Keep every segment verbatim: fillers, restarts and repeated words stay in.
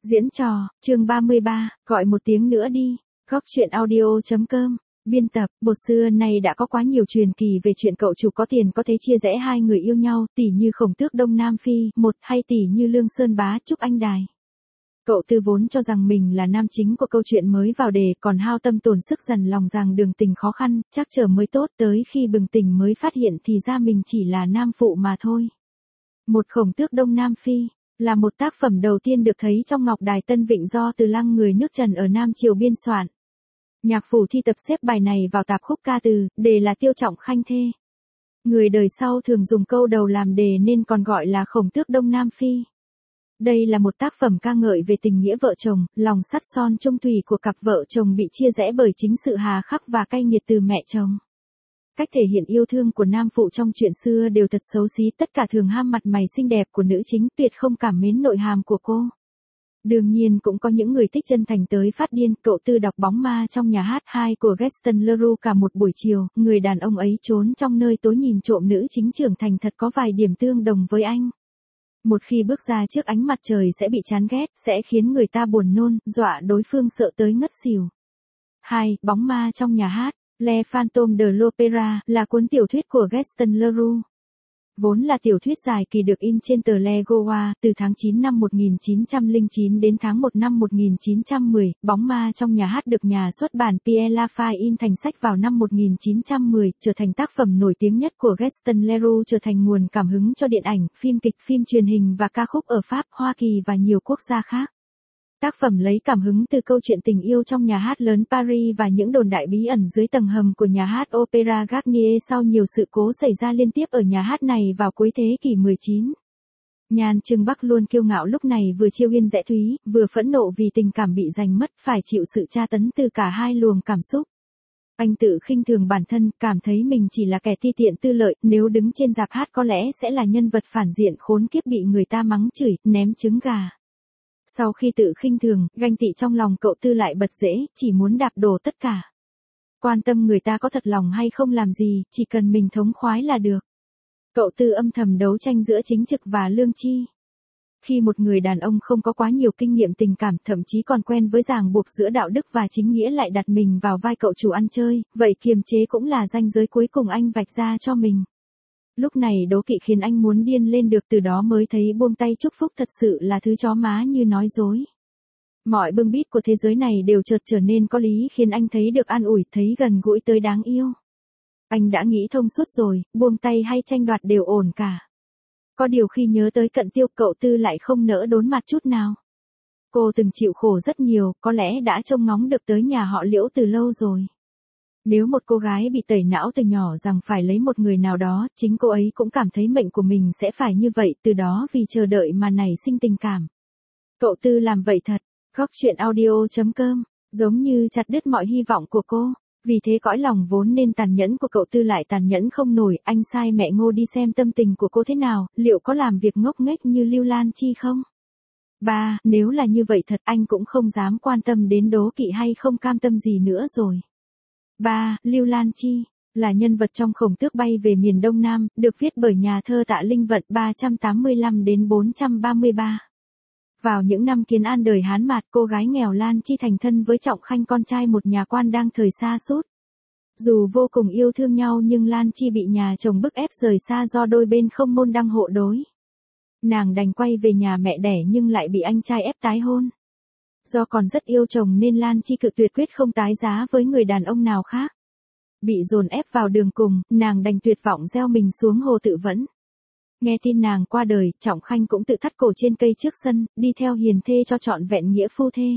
Diễn trò, chương ba mươi ba, gọi một tiếng nữa đi. Góc truyện audio.com. Biên tập, bột xưa nay đã có quá nhiều truyền kỳ về chuyện cậu chủ có tiền có thể chia rẽ hai người yêu nhau, tỉ như Khổng Tước Đông Nam Phi, một hay tỉ như Lương Sơn Bá Trúc Anh Đài. Cậu Tư vốn cho rằng mình là nam chính của câu chuyện mới vào đề, còn hao tâm tổn sức dằn lòng rằng đường tình khó khăn, chắc chờ mới tốt, tới khi bừng tỉnh mới phát hiện thì ra mình chỉ là nam phụ mà thôi. Một Khổng Tước Đông Nam Phi là một tác phẩm đầu tiên được thấy trong Ngọc Đài Tân Vịnh do Từ Lăng người nước Trần ở Nam Triều biên soạn. Nhạc phủ thi tập xếp bài này vào tạp khúc ca từ, đề là Tiêu Trọng Khanh Thê. Người đời sau thường dùng câu đầu làm đề nên còn gọi là Khổng Tước Đông Nam Phi. Đây là một tác phẩm ca ngợi về tình nghĩa vợ chồng, lòng sắt son trung thủy của cặp vợ chồng bị chia rẽ bởi chính sự hà khắc và cay nghiệt từ mẹ chồng. Cách thể hiện yêu thương của nam phụ trong chuyện xưa đều thật xấu xí, tất cả thường ham mặt mày xinh đẹp của nữ chính, tuyệt không cảm mến nội hàm của cô. Đương nhiên cũng có những người thích chân thành tới phát điên. Cậu Tư đọc Bóng Ma trong nhà hát hai của Gaston Leroux cả một buổi chiều, người đàn ông ấy trốn trong nơi tối nhìn trộm nữ chính trưởng thành thật có vài điểm tương đồng với anh. Một khi bước ra trước ánh mặt trời sẽ bị chán ghét, sẽ khiến người ta buồn nôn, dọa đối phương sợ tới ngất xỉu. hai. Bóng Ma trong nhà hát. Le Fantôme de l'Opéra là cuốn tiểu thuyết của Gaston Leroux. Vốn là tiểu thuyết dài kỳ được in trên tờ Le Gaulois từ tháng chín năm một nghìn chín trăm lẻ chín đến tháng một năm một nghìn chín trăm mười. Bóng Ma trong nhà hát được nhà xuất bản Pierre Lafay in thành sách vào năm một nghìn chín trăm mười, trở thành tác phẩm nổi tiếng nhất của Gaston Leroux, trở thành nguồn cảm hứng cho điện ảnh, phim kịch, phim truyền hình và ca khúc ở Pháp, Hoa Kỳ và nhiều quốc gia khác. Tác phẩm lấy cảm hứng từ câu chuyện tình yêu trong nhà hát lớn Paris và những đồn đại bí ẩn dưới tầng hầm của nhà hát Opera Garnier sau nhiều sự cố xảy ra liên tiếp ở nhà hát này vào cuối thế kỷ mười chín. Nhan Trương Bắc luôn kiêu ngạo lúc này vừa chiêu hiên rẽ thúy, vừa phẫn nộ vì tình cảm bị giành mất, phải chịu sự tra tấn từ cả hai luồng cảm xúc. Anh tự khinh thường bản thân, cảm thấy mình chỉ là kẻ ti tiện tư lợi, nếu đứng trên rạp hát có lẽ sẽ là nhân vật phản diện khốn kiếp bị người ta mắng chửi, ném trứng gà. Sau khi tự khinh thường, ganh tị trong lòng cậu Tư lại bật rễ, chỉ muốn đạp đổ tất cả. Quan tâm người ta có thật lòng hay không làm gì, chỉ cần mình thống khoái là được. Cậu Tư âm thầm đấu tranh giữa chính trực và lương tri. Khi một người đàn ông không có quá nhiều kinh nghiệm tình cảm, thậm chí còn quen với ràng buộc giữa đạo đức và chính nghĩa lại đặt mình vào vai cậu chủ ăn chơi, vậy kiềm chế cũng là ranh giới cuối cùng anh vạch ra cho mình. Lúc này đố kỵ khiến anh muốn điên lên được, từ đó mới thấy buông tay chúc phúc thật sự là thứ chó má như nói dối. Mọi bưng bít của thế giới này đều chợt trở nên có lý, khiến anh thấy được an ủi, thấy gần gũi tới đáng yêu. Anh đã nghĩ thông suốt rồi, buông tay hay tranh đoạt đều ổn cả. Có điều khi nhớ tới Cận Tiêu, cậu Tư lại không nỡ đốn mặt chút nào. Cô từng chịu khổ rất nhiều, có lẽ đã trông ngóng được tới nhà họ Liễu từ lâu rồi. Nếu một cô gái bị tẩy não từ nhỏ rằng phải lấy một người nào đó, chính cô ấy cũng cảm thấy mệnh của mình sẽ phải như vậy, từ đó vì chờ đợi mà nảy sinh tình cảm. Cậu Tư làm vậy thật. Góc truyện audio.com, giống như chặt đứt mọi hy vọng của cô. Vì thế cõi lòng vốn nên tàn nhẫn của cậu Tư lại tàn nhẫn không nổi. Anh sai mẹ Ngô đi xem tâm tình của cô thế nào, liệu có làm việc ngốc nghếch như Lưu Lan Chi không? ba. Nếu là như vậy thật, anh cũng không dám quan tâm đến đố kỵ hay không cam tâm gì nữa rồi. ba. Lưu Lan Chi là nhân vật trong Khổng Tước bay về miền Đông Nam, được viết bởi nhà thơ Tạ Linh Vận ba trăm tám mươi lăm đến bốn trăm ba mươi ba. Vào những năm Kiến An đời Hán Mạt, cô gái nghèo Lan Chi thành thân với Trọng Khanh, con trai một nhà quan đang thời xa sút. Dù vô cùng yêu thương nhau nhưng Lan Chi bị nhà chồng bức ép rời xa do đôi bên không môn đăng hộ đối. Nàng đành quay về nhà mẹ đẻ nhưng lại bị anh trai ép tái hôn. Do còn rất yêu chồng nên Lan Chi cự tuyệt, quyết không tái giá với người đàn ông nào khác. Bị dồn ép vào đường cùng, nàng đành tuyệt vọng gieo mình xuống hồ tự vẫn. Nghe tin nàng qua đời, Trọng Khanh cũng tự thắt cổ trên cây trước sân, đi theo hiền thê cho trọn vẹn nghĩa phu thê.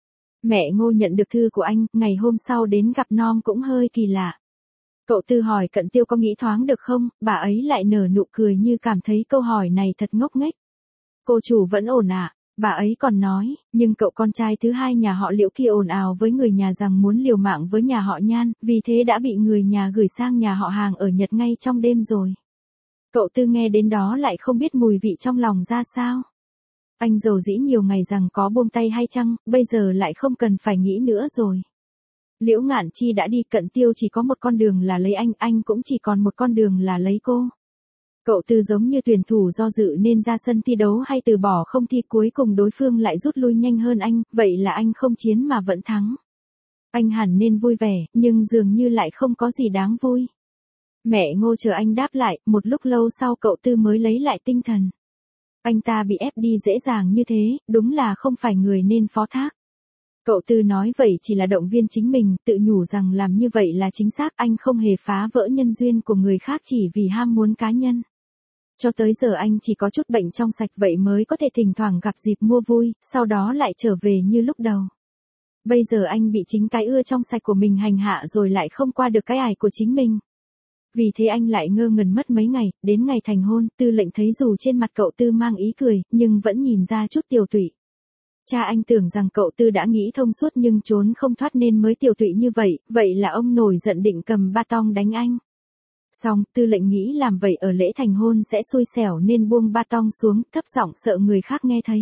Mẹ Ngô nhận được thư của anh, ngày hôm sau đến gặp non cũng hơi kỳ lạ. Cậu Tư hỏi Cận Tiêu có nghĩ thoáng được không, bà ấy lại nở nụ cười như cảm thấy câu hỏi này thật ngốc nghếch. Cô chủ vẫn ổn ạ. À? Bà ấy còn nói, nhưng cậu con trai thứ hai nhà họ Liễu kia ồn ào với người nhà rằng muốn liều mạng với nhà họ Nhan, vì thế đã bị người nhà gửi sang nhà họ Hàng ở Nhật ngay trong đêm rồi. Cậu Tư nghe đến đó lại không biết mùi vị trong lòng ra sao. Anh dầu dĩ nhiều ngày rằng có buông tay hay chăng, bây giờ lại không cần phải nghĩ nữa rồi. Liễu Ngạn Chi đã đi, Cận Tiêu chỉ có một con đường là lấy anh, anh cũng chỉ còn một con đường là lấy cô. Cậu Tư giống như tuyển thủ do dự nên ra sân thi đấu hay từ bỏ không thi, cuối cùng đối phương lại rút lui nhanh hơn anh, vậy là anh không chiến mà vẫn thắng. Anh hẳn nên vui vẻ, nhưng dường như lại không có gì đáng vui. Mẹ Ngô chờ anh đáp lại, một lúc lâu sau cậu Tư mới lấy lại tinh thần. Anh ta bị ép đi dễ dàng như thế, đúng là không phải người nên phó thác. Cậu Tư nói vậy chỉ là động viên chính mình, tự nhủ rằng làm như vậy là chính xác, anh không hề phá vỡ nhân duyên của người khác chỉ vì ham muốn cá nhân. Cho tới giờ anh chỉ có chút bệnh trong sạch vậy mới có thể thỉnh thoảng gặp dịp mua vui, sau đó lại trở về như lúc đầu. Bây giờ anh bị chính cái ưa trong sạch của mình hành hạ rồi lại không qua được cái ải của chính mình. Vì thế anh lại ngơ ngẩn mất mấy ngày, đến ngày thành hôn, Tư Lệnh thấy dù trên mặt cậu Tư mang ý cười, nhưng vẫn nhìn ra chút tiều tụy. Cha anh tưởng rằng cậu Tư đã nghĩ thông suốt nhưng trốn không thoát nên mới tiều tụy như vậy, vậy là ông nổi giận định cầm ba tong đánh anh. Xong, Tư Lệnh nghĩ làm vậy ở lễ thành hôn sẽ xui xẻo nên buông ba tong xuống, thấp giọng sợ người khác nghe thấy.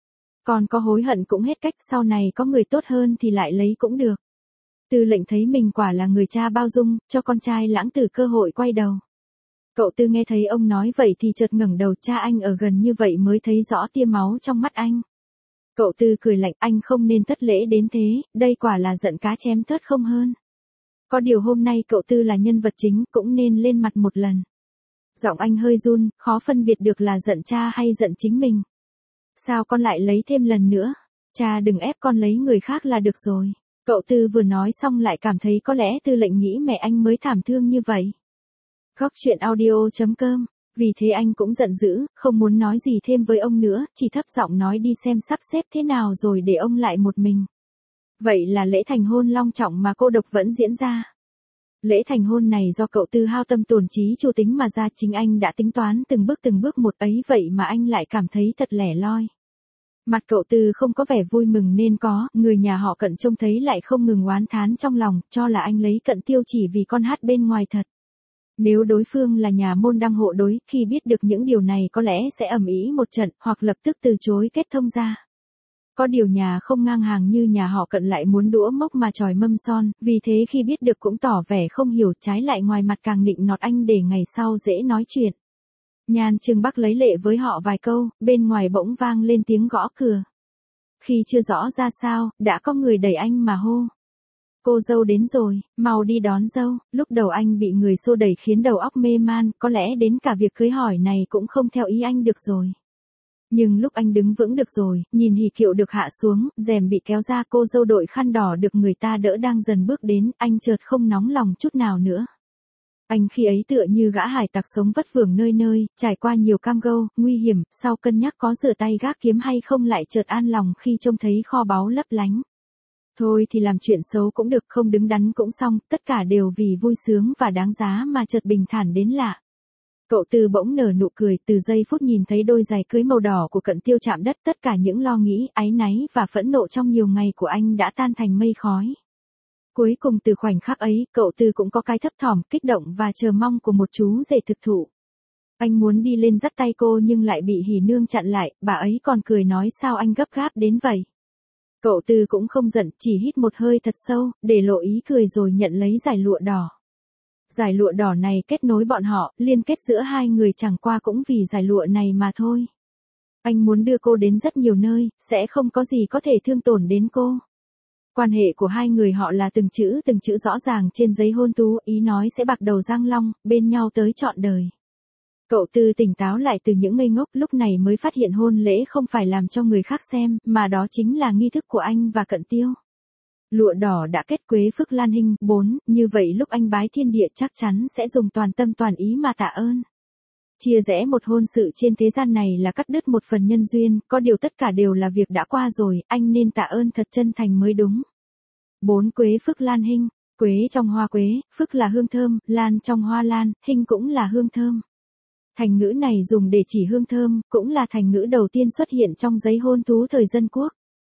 Còn có hối hận cũng hết cách, sau này có người tốt hơn thì lại lấy cũng được. Tư Lệnh thấy mình quả là người cha bao dung, cho con trai lãng tử cơ hội quay đầu. Cậu Tư nghe thấy ông nói vậy thì chợt ngẩng đầu, cha anh ở gần như vậy mới thấy rõ tia máu trong mắt anh. Cậu Tư cười lạnh, anh không nên thất lễ đến thế, đây quả là giận cá chém thớt không hơn. Có điều hôm nay cậu Tư là nhân vật chính, cũng nên lên mặt một lần. Giọng anh hơi run, khó phân biệt được là giận cha hay giận chính mình. Sao con lại lấy thêm lần nữa? Cha đừng ép con lấy người khác là được rồi. Cậu Tư vừa nói xong lại cảm thấy có lẽ Tư Lệnh nghĩ mẹ anh mới thảm thương như vậy. Góc truyện audio chấm com. Vì thế anh cũng giận dữ, không muốn nói gì thêm với ông nữa, chỉ thấp giọng nói đi xem sắp xếp thế nào rồi để ông lại một mình. Vậy là lễ thành hôn long trọng mà cô độc vẫn diễn ra. Lễ thành hôn này do cậu Tư hao tâm tổn trí chủ tính mà ra, chính anh đã tính toán từng bước từng bước một ấy, vậy mà anh lại cảm thấy thật lẻ loi. Mặt cậu Tư không có vẻ vui mừng nên có, người nhà họ Cận trông thấy lại không ngừng oán thán trong lòng, cho là anh lấy Cận Tiêu chỉ vì con hát bên ngoài thật. Nếu đối phương là nhà môn đăng hộ đối, khi biết được những điều này có lẽ sẽ ầm ĩ một trận, hoặc lập tức từ chối kết thông ra. Có điều nhà không ngang hàng như nhà họ Cận lại muốn đũa mốc mà chòi mâm son, vì thế khi biết được cũng tỏ vẻ không hiểu, trái lại ngoài mặt càng nịnh nọt anh để ngày sau dễ nói chuyện. Nhan Trương Bắc lấy lệ với họ vài câu, bên ngoài bỗng vang lên tiếng gõ cửa. Khi chưa rõ ra sao, đã có người đẩy anh mà hô. Cô dâu đến rồi, mau đi đón dâu. Lúc đầu anh bị người xô đẩy khiến đầu óc mê man, có lẽ đến cả việc cưới hỏi này cũng không theo ý anh được rồi. Nhưng lúc anh đứng vững được rồi, nhìn hỉ kiệu được hạ xuống, rèm bị kéo ra, cô dâu đội khăn đỏ được người ta đỡ đang dần bước đến, anh chợt không nóng lòng chút nào nữa. Anh khi ấy tựa như gã hải tặc sống vất vưởng nơi nơi, trải qua nhiều cam go, nguy hiểm, sau cân nhắc có rửa tay gác kiếm hay không lại chợt an lòng khi trông thấy kho báu lấp lánh. Thôi thì làm chuyện xấu cũng được, không đứng đắn cũng xong, tất cả đều vì vui sướng và đáng giá mà chợt bình thản đến lạ. Cậu Tư bỗng nở nụ cười, từ giây phút nhìn thấy đôi giày cưới màu đỏ của Cận Tiêu chạm đất, tất cả những lo nghĩ, áy náy và phẫn nộ trong nhiều ngày của anh đã tan thành mây khói. Cuối cùng từ khoảnh khắc ấy, cậu Tư cũng có cái thấp thỏm, kích động và chờ mong của một chú rể thực thụ. Anh muốn đi lên dắt tay cô nhưng lại bị Hỉ Nương chặn lại, bà ấy còn cười nói sao anh gấp gáp đến vậy. Cậu Tư cũng không giận, chỉ hít một hơi thật sâu, để lộ ý cười rồi nhận lấy dải lụa đỏ. Dải lụa đỏ này kết nối bọn họ, liên kết giữa hai người chẳng qua cũng vì dải lụa này mà thôi. Anh muốn đưa cô đến rất nhiều nơi, sẽ không có gì có thể thương tổn đến cô. Quan hệ của hai người họ là từng chữ từng chữ rõ ràng trên giấy hôn thú, ý nói sẽ bạc đầu răng long, bên nhau tới trọn đời. Cậu Tư tỉnh táo lại từ những ngây ngốc, lúc này mới phát hiện hôn lễ không phải làm cho người khác xem, mà đó chính là nghi thức của anh và Cận Tiêu. Lụa đỏ đã kết quế phước lan hình, bốn, như vậy lúc anh bái thiên địa chắc chắn sẽ dùng toàn tâm toàn ý mà tạ ơn. Chia rẽ một hôn sự trên thế gian này là cắt đứt một phần nhân duyên, có điều tất cả đều là việc đã qua rồi, anh nên tạ ơn thật chân thành mới đúng. bốn. Quế phước lan hình, quế trong hoa quế, phước là hương thơm, lan trong hoa lan, hình cũng là hương thơm. Thành ngữ này dùng để chỉ hương thơm, cũng là thành ngữ đầu tiên xuất hiện trong giấy hôn thú thời dân quốc.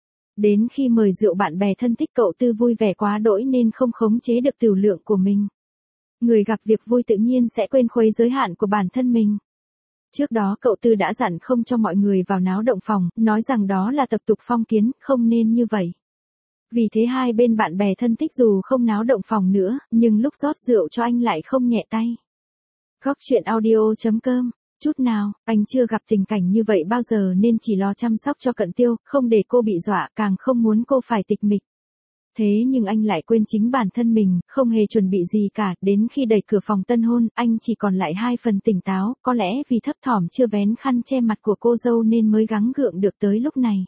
Đến khi mời rượu bạn bè thân thích, cậu Tư vui vẻ quá đỗi nên không khống chế được tửu lượng của mình. Người gặp việc vui tự nhiên sẽ quên khuấy giới hạn của bản thân mình. Trước đó cậu Tư đã dặn không cho mọi người vào náo động phòng, nói rằng đó là tập tục phong kiến, không nên như vậy. Vì thế hai bên bạn bè thân thích dù không náo động phòng nữa, nhưng lúc rót rượu cho anh lại không nhẹ tay. Góc truyện audio chấm com chút nào, anh chưa gặp tình cảnh như vậy bao giờ nên chỉ lo chăm sóc cho Cận Tiêu, không để cô bị dọa, càng không muốn cô phải tịch mịch. Thế nhưng anh lại quên chính bản thân mình, không hề chuẩn bị gì cả, đến khi đẩy cửa phòng tân hôn, anh chỉ còn lại hai phần tỉnh táo, có lẽ vì thấp thỏm chưa vén khăn che mặt của cô dâu nên mới gắng gượng được tới lúc này.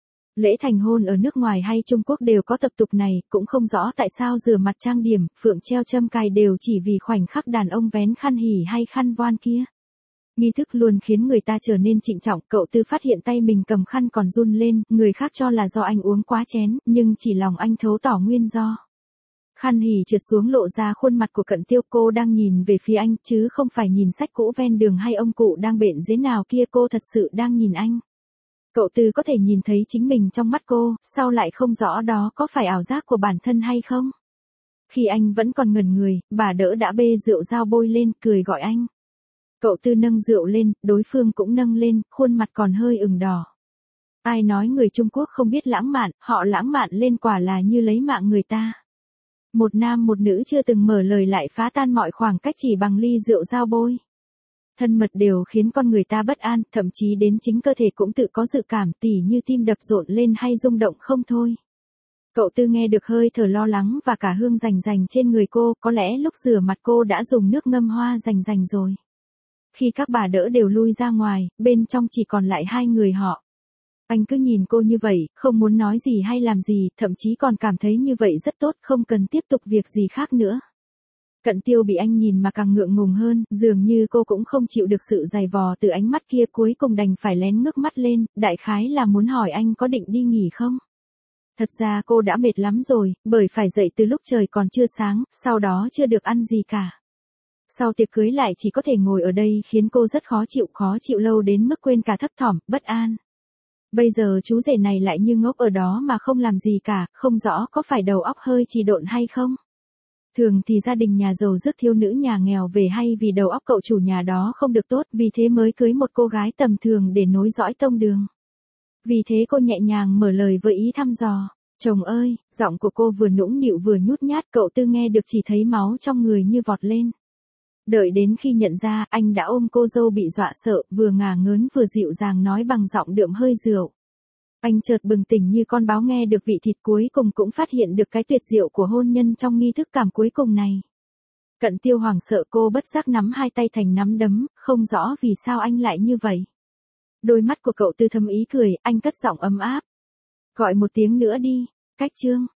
Lễ thành hôn ở nước ngoài hay Trung Quốc đều có tập tục này, cũng không rõ tại sao rửa mặt trang điểm, phượng treo châm cài đều chỉ vì khoảnh khắc đàn ông vén khăn hỉ hay khăn voan kia. Nghi thức luôn khiến người ta trở nên trịnh trọng, cậu Tư phát hiện tay mình cầm khăn còn run lên, người khác cho là do anh uống quá chén, nhưng chỉ lòng anh thấu tỏ nguyên do. Khăn hỉ trượt xuống lộ ra khuôn mặt của Cận Tiêu, cô đang nhìn về phía anh, chứ không phải nhìn sách cũ ven đường hay ông cụ đang bện dế nào kia, cô thật sự đang nhìn anh. Cậu Tư có thể nhìn thấy chính mình trong mắt cô, sao lại không rõ đó có phải ảo giác của bản thân hay không? Khi anh vẫn còn ngẩn người, bà đỡ đã bê rượu dao bôi lên, cười gọi anh. Cậu Tư nâng rượu lên, đối phương cũng nâng lên, khuôn mặt còn hơi ửng đỏ. Ai nói người Trung Quốc không biết lãng mạn, họ lãng mạn lên quả là như lấy mạng người ta. Một nam một nữ chưa từng mở lời lại phá tan mọi khoảng cách chỉ bằng ly rượu dao bôi. Thân mật đều khiến con người ta bất an, thậm chí đến chính cơ thể cũng tự có dự cảm, tỉ như tim đập rộn lên hay rung động không thôi. Cậu Tư nghe được hơi thở lo lắng và cả hương rành rành trên người cô, có lẽ lúc rửa mặt cô đã dùng nước ngâm hoa rành rành rồi. Khi các bà đỡ đều lui ra ngoài, bên trong chỉ còn lại hai người họ. Anh cứ nhìn cô như vậy, không muốn nói gì hay làm gì, thậm chí còn cảm thấy như vậy rất tốt, không cần tiếp tục việc gì khác nữa. Cận Tiêu bị anh nhìn mà càng ngượng ngùng hơn, dường như cô cũng không chịu được sự dày vò từ ánh mắt kia, cuối cùng đành phải lén ngước mắt lên, đại khái là muốn hỏi anh có định đi nghỉ không. Thật ra cô đã mệt lắm rồi, bởi phải dậy từ lúc trời còn chưa sáng, sau đó chưa được ăn gì cả. Sau tiệc cưới lại chỉ có thể ngồi ở đây khiến cô rất khó chịu, khó chịu lâu đến mức quên cả thấp thỏm, bất an. Bây giờ chú rể này lại như ngốc ở đó mà không làm gì cả, không rõ có phải đầu óc hơi trì độn hay không. Thường thì gia đình nhà giàu rước thiếu nữ nhà nghèo về hay vì đầu óc cậu chủ nhà đó không được tốt, vì thế mới cưới một cô gái tầm thường để nối dõi tông đường. Vì thế cô nhẹ nhàng mở lời với ý thăm dò. Chồng ơi, giọng của cô vừa nũng nịu vừa nhút nhát, cậu Tư nghe được chỉ thấy máu trong người như vọt lên. Đợi đến khi nhận ra, anh đã ôm cô dâu bị dọa sợ, vừa ngả ngớn vừa dịu dàng nói bằng giọng đượm hơi rượu. Anh chợt bừng tỉnh như con báo nghe được vị thịt, cuối cùng cũng phát hiện được cái tuyệt diệu của hôn nhân trong nghi thức cảm cuối cùng này. Cận Tiêu hoảng sợ, cô bất giác nắm hai tay thành nắm đấm, không rõ vì sao anh lại như vậy. Đôi mắt của cậu Tư thâm ý cười, anh cất giọng ấm áp. Gọi một tiếng nữa đi, cách chương.